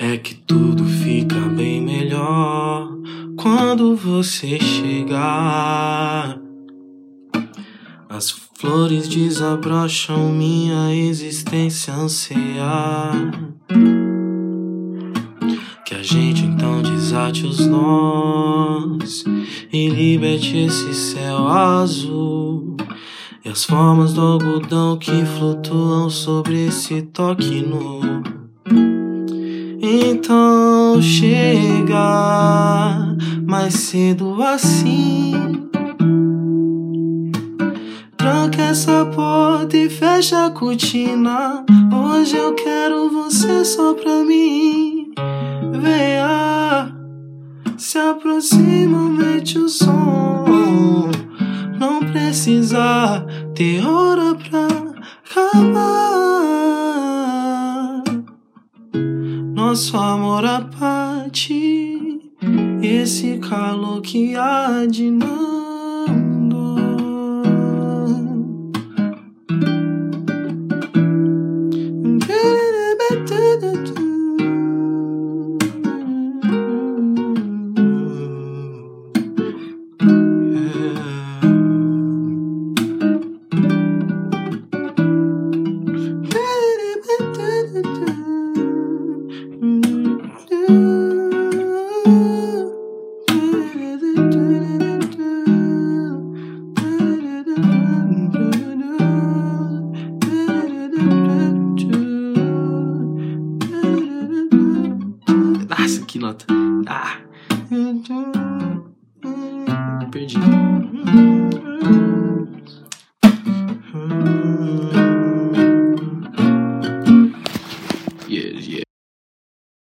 É que tudo fica bem melhor quando você chegar. As flores desabrocham minha existência ansiar. Que a gente então desate os nós e liberte esse céu azul e as formas do algodão que flutuam sobre esse toque nu. Então chega mais cedo assim, tranca essa porta e fecha a cortina. Hoje eu quero você só pra mim. Venha, se aproxima, aumente o som. Não precisa ter hora pra acabar. Nosso amor à parte, esse calor que adinando. Nossa, que nota. Perdi.